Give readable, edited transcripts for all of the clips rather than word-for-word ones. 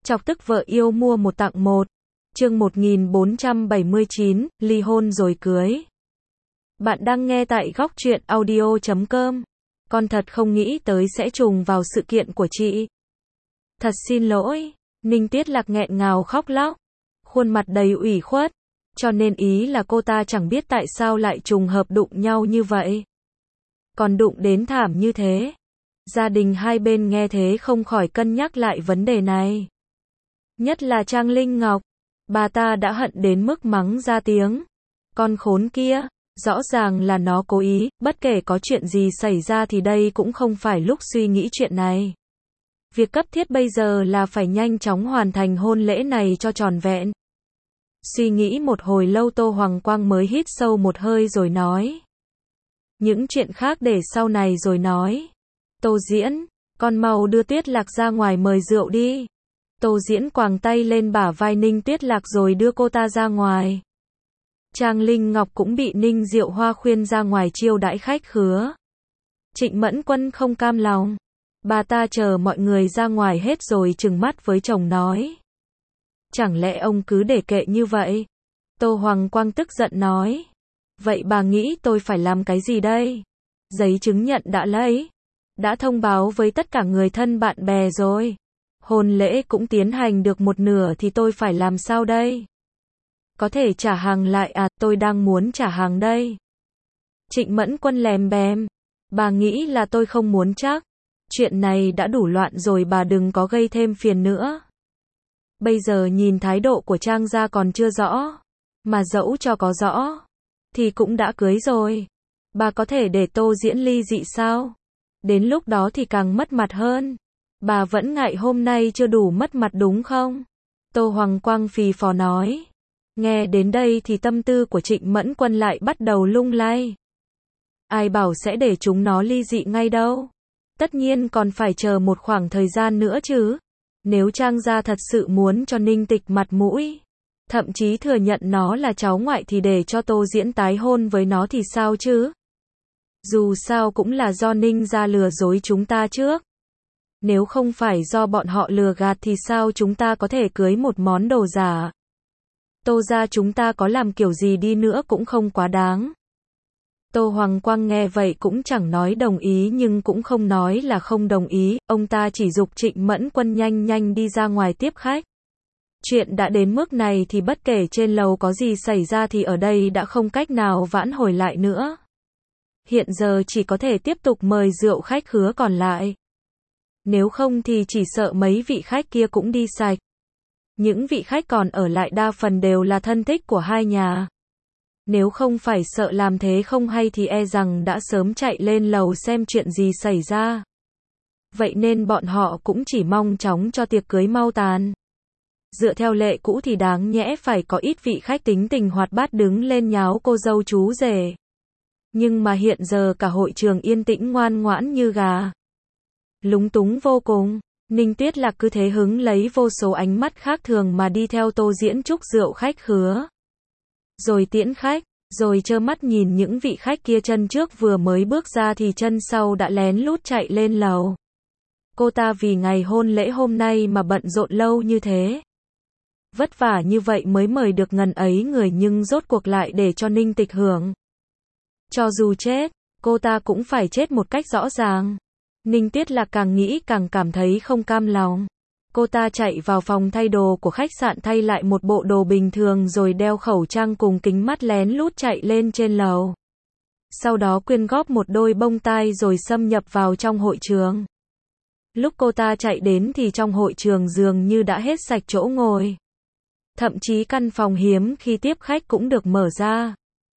Chọc tức vợ yêu mua một tặng một. Chương 1479, ly hôn rồi cưới. Bạn đang nghe tại góc truyện audio.com. Con thật không nghĩ tới sẽ trùng vào sự kiện của chị. Thật xin lỗi. Ninh Tiết Lạc nghẹn ngào khóc lóc, khuôn mặt đầy ủy khuất. Cho nên ý là cô ta chẳng biết tại sao lại trùng hợp đụng nhau như vậy. Còn đụng đến thảm như thế. Gia đình hai bên nghe thế không khỏi cân nhắc lại vấn đề này. Nhất là Trang Linh Ngọc. Bà ta đã hận đến mức mắng ra tiếng. Con khốn kia, rõ ràng là nó cố ý, bất kể có chuyện gì xảy ra thì đây cũng không phải lúc suy nghĩ chuyện này. Việc cấp thiết bây giờ là phải nhanh chóng hoàn thành hôn lễ này cho tròn vẹn. Suy nghĩ một hồi lâu Tô Hoàng Quang mới hít sâu một hơi rồi nói. Những chuyện khác để sau này rồi nói. Tô Diễn, con mau đưa Tuyết Lạc ra ngoài mời rượu đi. Tô Diễn quàng tay lên bả vai Ninh Tuyết Lạc rồi đưa cô ta ra ngoài. Trang Linh Ngọc cũng bị Ninh Diệu Hoa khuyên ra ngoài chiêu đãi khách khứa. Trịnh Mẫn Quân không cam lòng. Bà ta chờ mọi người ra ngoài hết rồi trừng mắt với chồng nói. Chẳng lẽ ông cứ để kệ như vậy? Tô Hoàng Quang tức giận nói. Vậy bà nghĩ tôi phải làm cái gì đây? Giấy chứng nhận đã lấy. Đã thông báo với tất cả người thân bạn bè rồi. Hôn lễ cũng tiến hành được một nửa thì tôi phải làm sao đây? Có thể trả hàng lại à, tôi đang muốn trả hàng đây. Trịnh Mẫn Quân lèm bèm. Bà nghĩ là tôi không muốn chắc. Chuyện này đã đủ loạn rồi, bà đừng có gây thêm phiền nữa. Bây giờ nhìn thái độ của Trang gia còn chưa rõ. Mà dẫu cho có rõ thì cũng đã cưới rồi. Bà có thể để Tô Diễn ly dị sao? Đến lúc đó thì càng mất mặt hơn. Bà vẫn ngại hôm nay chưa đủ mất mặt đúng không? Tô Hoàng Quang phì phò nói. Nghe đến đây thì tâm tư của Trịnh Mẫn Quân lại bắt đầu lung lay. Ai bảo sẽ để chúng nó ly dị ngay đâu? Tất nhiên còn phải chờ một khoảng thời gian nữa chứ. Nếu Trang gia thật sự muốn cho Ninh Tịch mặt mũi, thậm chí thừa nhận nó là cháu ngoại thì để cho Tô Diễn tái hôn với nó thì sao chứ? Dù sao cũng là do Ninh gia lừa dối chúng ta trước. Nếu không phải do bọn họ lừa gạt thì sao chúng ta có thể cưới một món đồ giả? Tô gia chúng ta có làm kiểu gì đi nữa cũng không quá đáng. Tô Hoàng Quang nghe vậy cũng chẳng nói đồng ý nhưng cũng không nói là không đồng ý, ông ta chỉ giục Trịnh Mẫn Quân nhanh nhanh đi ra ngoài tiếp khách. Chuyện đã đến mức này thì bất kể trên lầu có gì xảy ra thì ở đây đã không cách nào vãn hồi lại nữa. Hiện giờ chỉ có thể tiếp tục mời rượu khách khứa còn lại. Nếu không thì chỉ sợ mấy vị khách kia cũng đi sạch. Những vị khách còn ở lại đa phần đều là thân thích của hai nhà. Nếu không phải sợ làm thế không hay thì e rằng đã sớm chạy lên lầu xem chuyện gì xảy ra. Vậy nên bọn họ cũng chỉ mong chóng cho tiệc cưới mau tàn. Dựa theo lệ cũ thì đáng nhẽ phải có ít vị khách tính tình hoạt bát đứng lên nháo cô dâu chú rể. Nhưng mà hiện giờ cả hội trường yên tĩnh ngoan ngoãn như gà. Lúng túng vô cùng. Ninh Tuyết Lạc cứ thế hứng lấy vô số ánh mắt khác thường mà đi theo Tô Diễn chúc rượu khách khứa. Rồi tiễn khách, rồi trơ mắt nhìn những vị khách kia chân trước vừa mới bước ra thì chân sau đã lén lút chạy lên lầu. Cô ta vì ngày hôn lễ hôm nay mà bận rộn lâu như thế. Vất vả như vậy mới mời được ngần ấy người nhưng rốt cuộc lại để cho Ninh Tịch hưởng. Cho dù chết, cô ta cũng phải chết một cách rõ ràng. Ninh Tiết Lạc càng nghĩ càng cảm thấy không cam lòng. Cô ta chạy vào phòng thay đồ của khách sạn thay lại một bộ đồ bình thường rồi đeo khẩu trang cùng kính mắt lén lút chạy lên trên lầu. Sau đó quyên góp một đôi bông tai rồi xâm nhập vào trong hội trường. Lúc cô ta chạy đến thì trong hội trường dường như đã hết sạch chỗ ngồi. Thậm chí căn phòng hiếm khi tiếp khách cũng được mở ra.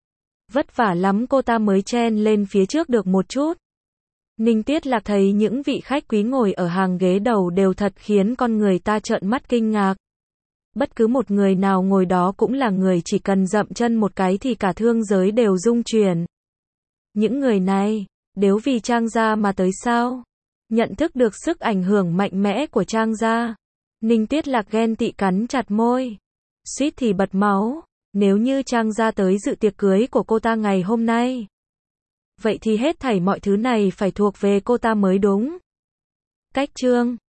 Vất vả lắm cô ta mới chen lên phía trước được một chút. Ninh Tiết Lạc thấy những vị khách quý ngồi ở hàng ghế đầu đều thật khiến con người ta trợn mắt kinh ngạc. Bất cứ một người nào ngồi đó cũng là người chỉ cần dậm chân một cái thì cả thương giới đều rung chuyển. Những người này, đều vì Trang gia mà tới sao? Nhận thức được sức ảnh hưởng mạnh mẽ của Trang gia. Ninh Tiết Lạc ghen tị cắn chặt môi. Suýt thì bật máu. Nếu như Trang gia tới dự tiệc cưới của cô ta ngày hôm nay. Vậy thì hết thảy mọi thứ này phải thuộc về cô ta mới đúng. Cách chương